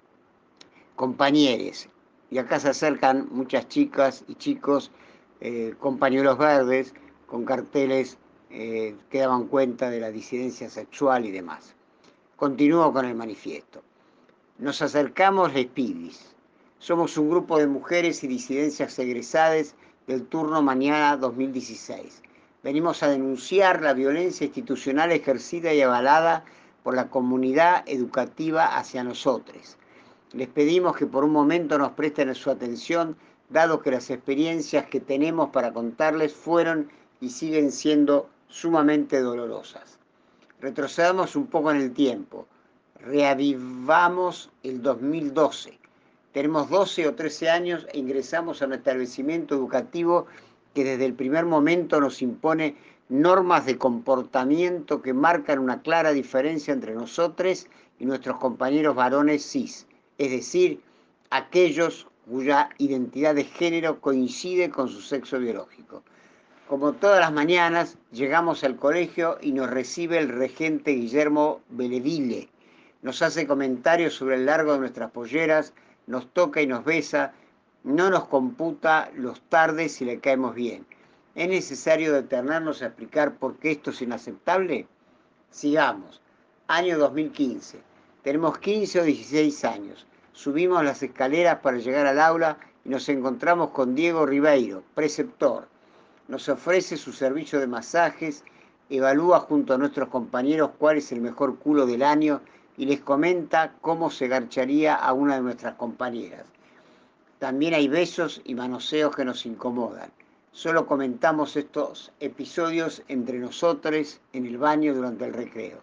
Compañeros, y acá se acercan muchas chicas y chicos con pañuelos verdes, con carteles que daban cuenta de la disidencia sexual y demás. Continúo con el manifiesto. Nos acercamos les pibis. Somos un grupo de mujeres y disidencias egresadas del turno mañana 2016. Venimos a denunciar la violencia institucional ejercida y avalada por la comunidad educativa hacia nosotros. Les pedimos que por un momento nos presten su atención, dado que las experiencias que tenemos para contarles fueron y siguen siendo sumamente dolorosas. Retrocedamos un poco en el tiempo, reavivamos el 2012. Tenemos 12 o 13 años e ingresamos a un establecimiento educativo que desde el primer momento nos impone normas de comportamiento que marcan una clara diferencia entre nosotros y nuestros compañeros varones cis, es decir, aquellos cuya identidad de género coincide con su sexo biológico. Como todas las mañanas, llegamos al colegio y nos recibe el regente Guillermo Beledile. Nos hace comentarios sobre el largo de nuestras polleras, nos toca y nos besa, no nos computa los tardes si le caemos bien. ¿Es necesario detenernos a explicar por qué esto es inaceptable? Sigamos. Año 2015. Tenemos 15 o 16 años. Subimos las escaleras para llegar al aula y nos encontramos con Diego Ribeiro, preceptor. Nos ofrece su servicio de masajes, evalúa junto a nuestros compañeros cuál es el mejor culo del año y les comenta cómo se garcharía a una de nuestras compañeras. También hay besos y manoseos que nos incomodan. Solo comentamos estos episodios entre nosotros en el baño durante el recreo.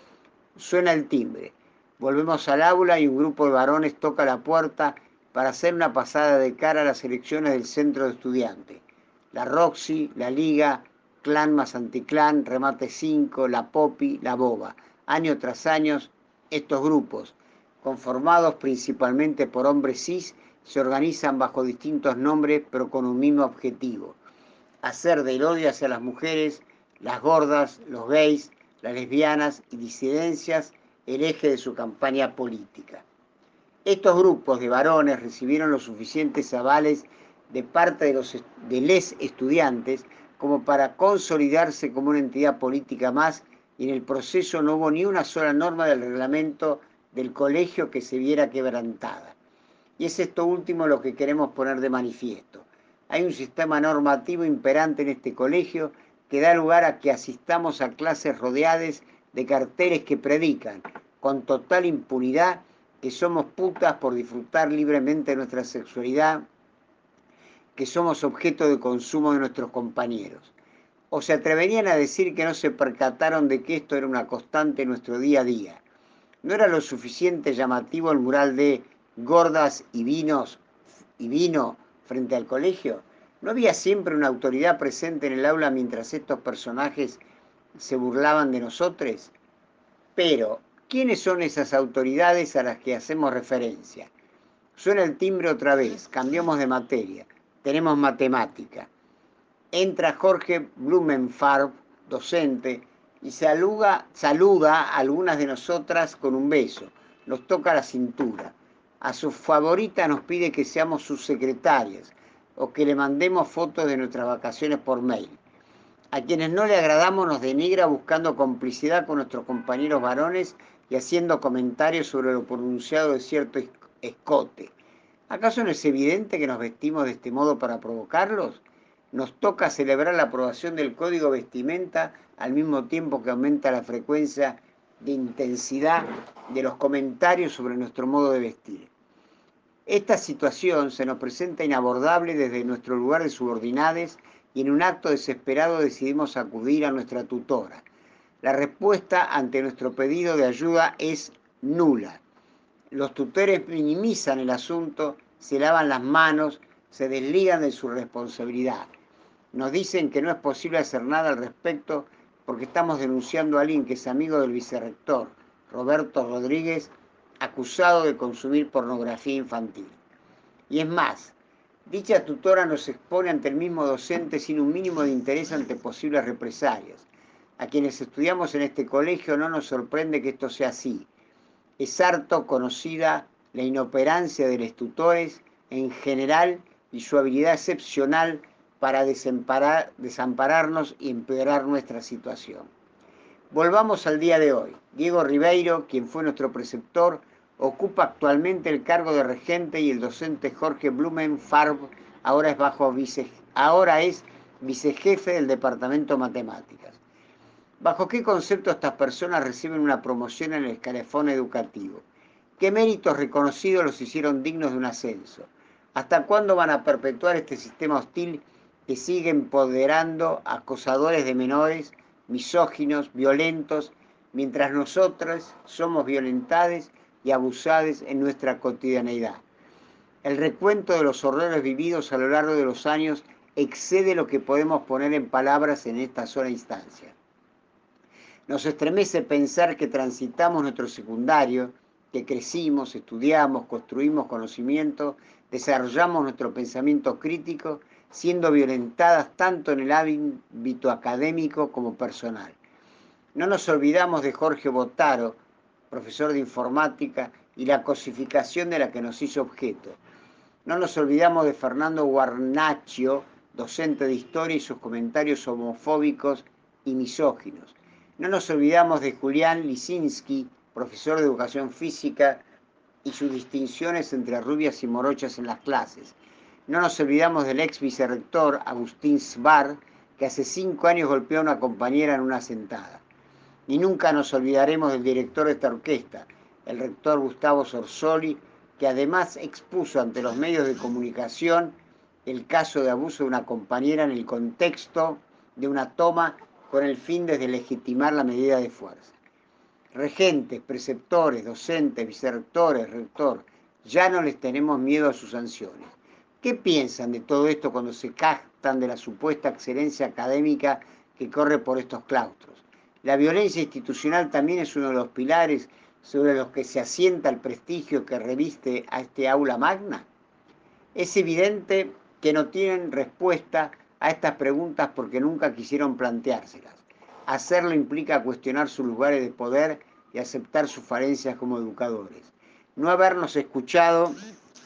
Suena el timbre. Volvemos al aula y un grupo de varones toca la puerta para hacer una pasada de cara a las elecciones del centro de estudiantes. La Roxy, la Liga, Clan más Anticlan, Remate 5, la Popi, la Boba. Año tras año, estos grupos, conformados principalmente por hombres cis, se organizan bajo distintos nombres pero con un mismo objetivo: hacer del odio hacia las mujeres, las gordas, los gays, las lesbianas y disidencias el eje de su campaña política. Estos grupos de varones recibieron los suficientes avales de parte de les estudiantes como para consolidarse como una entidad política más, y en el proceso no hubo ni una sola norma del reglamento del colegio que se viera quebrantada. Y es esto último lo que queremos poner de manifiesto. Hay un sistema normativo imperante en este colegio que da lugar a que asistamos a clases rodeadas de carteles que predican: con total impunidad que somos putas por disfrutar libremente de nuestra sexualidad, que somos objeto de consumo de nuestros compañeros. O se atreverían a decir que no se percataron de que esto era una constante en nuestro día a día. ¿No era lo suficiente llamativo el mural de gordas y vino frente al colegio? ¿No había siempre una autoridad presente en el aula mientras estos personajes se burlaban de nosotros? Pero, ¿quiénes son esas autoridades a las que hacemos referencia? Suena el timbre otra vez, cambiamos de materia, tenemos matemática. Entra Jorge Blumenfarb, docente, y saluda a algunas de nosotras con un beso, nos toca la cintura. A su favorita nos pide que seamos sus secretarias o que le mandemos fotos de nuestras vacaciones por mail. A quienes no le agradamos nos denigra buscando complicidad con nuestros compañeros varones y haciendo comentarios sobre lo pronunciado de cierto escote. ¿Acaso no es evidente que nos vestimos de este modo para provocarlos? Nos toca celebrar la aprobación del Código Vestimenta al mismo tiempo que aumenta la frecuencia de intensidad de los comentarios sobre nuestro modo de vestir. Esta situación se nos presenta inabordable desde nuestro lugar de subordinades y en un acto desesperado decidimos acudir a nuestra tutora. La respuesta ante nuestro pedido de ayuda es nula. Los tutores minimizan el asunto, se lavan las manos, se desligan de su responsabilidad. Nos dicen que no es posible hacer nada al respecto porque estamos denunciando a alguien que es amigo del vicerrector, Roberto Rodríguez, acusado de consumir pornografía infantil. Y es más, dicha tutora nos expone ante el mismo docente sin un mínimo de interés ante posibles represalias. A quienes estudiamos en este colegio no nos sorprende que esto sea así. Es harto conocida la inoperancia de los tutores en general y su habilidad excepcional para desampararnos y empeorar nuestra situación. Volvamos al día de hoy. Diego Ribeiro, quien fue nuestro preceptor, ocupa actualmente el cargo de regente y el docente Jorge Blumenfarb ahora es vicejefe del Departamento de Matemáticas. ¿Bajo qué concepto estas personas reciben una promoción en el escalafón educativo? ¿Qué méritos reconocidos los hicieron dignos de un ascenso? ¿Hasta cuándo van a perpetuar este sistema hostil que sigue empoderando a acosadores de menores, misóginos, violentos, mientras nosotras somos violentadas y abusadas en nuestra cotidianeidad? El recuento de los horrores vividos a lo largo de los años excede lo que podemos poner en palabras en esta sola instancia. Nos estremece pensar que transitamos nuestro secundario, que crecimos, estudiamos, construimos conocimiento, desarrollamos nuestro pensamiento crítico, siendo violentadas tanto en el ámbito académico como personal. No nos olvidamos de Jorge Botaro, profesor de informática, y la cosificación de la que nos hizo objeto. No nos olvidamos de Fernando Guarnaccio, docente de historia, y sus comentarios homofóbicos y misóginos. No nos olvidamos de Julián Lisinski, profesor de educación física, y sus distinciones entre rubias y morochas en las clases. No nos olvidamos del ex vicerrector Agustín Sbar, que hace 5 años golpeó a una compañera en una sentada. Ni nunca nos olvidaremos del director de esta orquesta, el rector Gustavo Sorsoli, que además expuso ante los medios de comunicación el caso de abuso de una compañera en el contexto de una toma con el fin de deslegitimar la medida de fuerza. Regentes, preceptores, docentes, vicerrectores, rector, ya no les tenemos miedo a sus sanciones. ¿Qué piensan de todo esto cuando se jactan de la supuesta excelencia académica que corre por estos claustros? La violencia institucional también es uno de los pilares sobre los que se asienta el prestigio que reviste a este aula magna. Es evidente que no tienen respuesta a estas preguntas porque nunca quisieron planteárselas. Hacerlo implica cuestionar sus lugares de poder y aceptar sus falencias como educadores. No habernos escuchado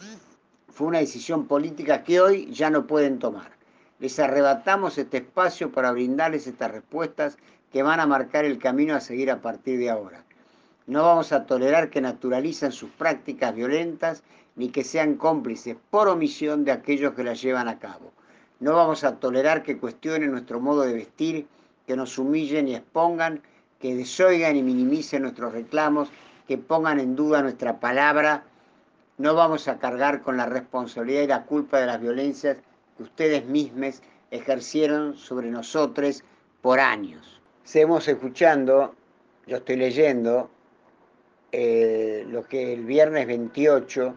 fue una decisión política que hoy ya no pueden tomar. Les arrebatamos este espacio para brindarles estas respuestas que van a marcar el camino a seguir a partir de ahora. No vamos a tolerar que naturalicen sus prácticas violentas ni que sean cómplices por omisión de aquellos que las llevan a cabo. No vamos a tolerar que cuestionen nuestro modo de vestir, que nos humillen y expongan, que desoigan y minimicen nuestros reclamos que pongan en duda nuestra palabra. No vamos a cargar con la responsabilidad y la culpa de las violencias que ustedes mismos ejercieron sobre nosotros por años. Seguimos escuchando, yo estoy leyendo, lo que el viernes 28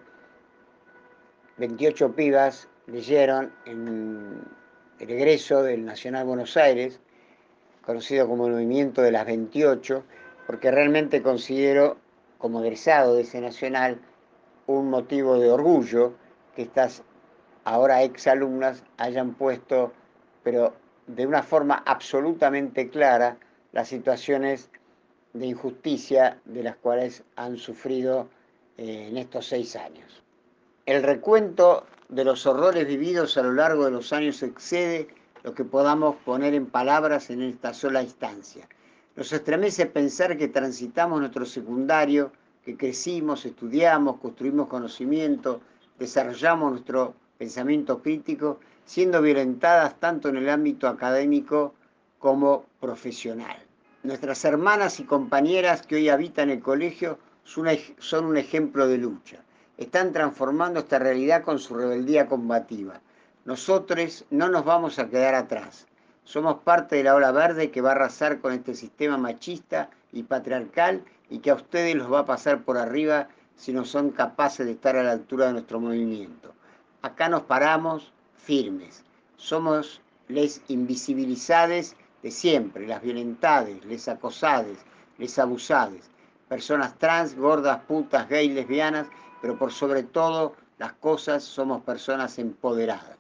pibas leyeron en el egreso del Nacional Buenos Aires, conocido como el Movimiento de las 28, porque realmente considero, como egresado de ese nacional, un motivo de orgullo que estas ahora exalumnas hayan puesto, pero de una forma absolutamente clara, las situaciones de injusticia de las cuales han sufrido en estos 6 años. El recuento de los horrores vividos a lo largo de los años excede lo que podamos poner en palabras en esta sola instancia. Nos estremece pensar que transitamos nuestro secundario, que crecimos, estudiamos, construimos conocimiento, desarrollamos nuestro pensamiento crítico, siendo violentadas tanto en el ámbito académico como profesional. Nuestras hermanas y compañeras que hoy habitan el colegio son un ejemplo de lucha. Están transformando esta realidad con su rebeldía combativa. Nosotros no nos vamos a quedar atrás. Somos parte de la ola verde que va a arrasar con este sistema machista y patriarcal y que a ustedes los va a pasar por arriba si no son capaces de estar a la altura de nuestro movimiento. Acá nos paramos firmes. Somos les invisibilizades de siempre, las violentades, les acosades, les abusades. Personas trans, gordas, putas, gays, lesbianas, pero por sobre todo las cosas somos personas empoderadas.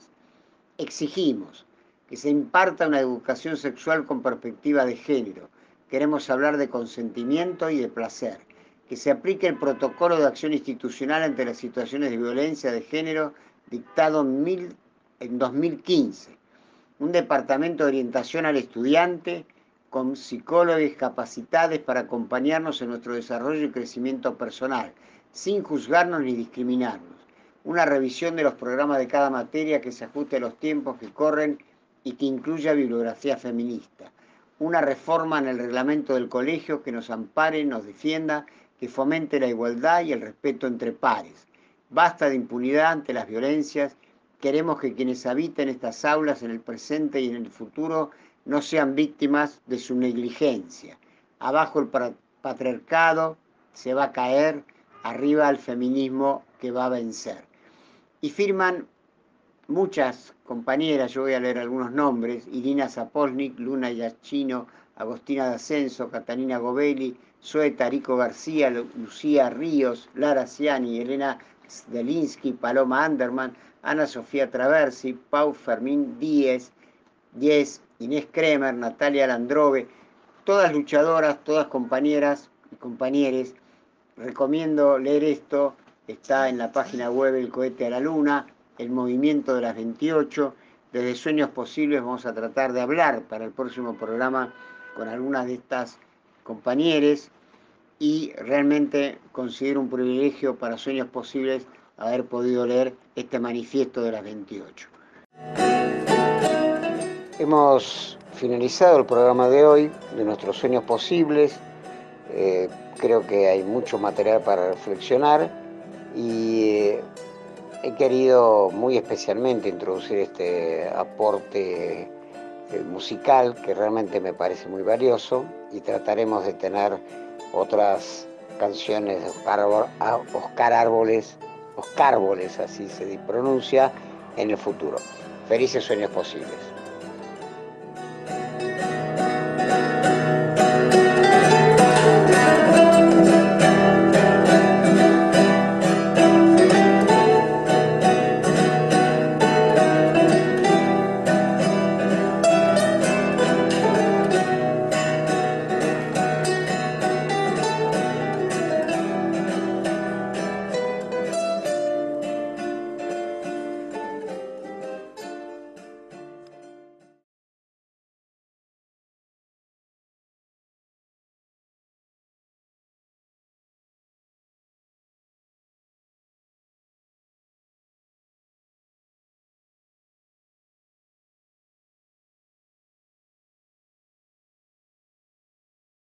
Exigimos que se imparta una educación sexual con perspectiva de género. Queremos hablar de consentimiento y de placer. Que se aplique el protocolo de acción institucional ante las situaciones de violencia de género dictado en 2015. Un departamento de orientación al estudiante con psicólogos capacitados para acompañarnos en nuestro desarrollo y crecimiento personal, sin juzgarnos ni discriminarnos. Una revisión de los programas de cada materia que se ajuste a los tiempos que corren y que incluya bibliografía feminista. Una reforma en el reglamento del colegio que nos ampare, nos defienda, que fomente la igualdad y el respeto entre pares. Basta de impunidad ante las violencias. Queremos que quienes habiten estas aulas en el presente y en el futuro no sean víctimas de su negligencia. Abajo el patriarcado se va a caer, arriba el feminismo que va a vencer. Y firman muchas compañeras, yo voy a leer algunos nombres: Irina Zapolnik, Luna Yachino, Agostina D'Ascenso, Catalina Govelli, Zoe Tarico García, Lucía Ríos, Lara Ciani, Elena Zelinsky, Paloma Anderman, Ana Sofía Traversi, Pau Fermín Díez, Inés Kremer, Natalia Landrove, todas luchadoras, todas compañeras y compañeros. Recomiendo leer esto, está en la página web El Cohete a la Luna, el movimiento de las 28. Desde Sueños Posibles vamos a tratar de hablar para el próximo programa con algunas de estas compañeras y realmente considero un privilegio para Sueños Posibles haber podido leer este manifiesto de las 28. Hemos finalizado el programa de hoy de nuestros Sueños Posibles. Creo que hay mucho material para reflexionar y he querido muy especialmente introducir este aporte musical que realmente me parece muy valioso, y trataremos de tener otras canciones de Oscar Árboles, así se pronuncia, en el futuro. Felices Sueños Posibles.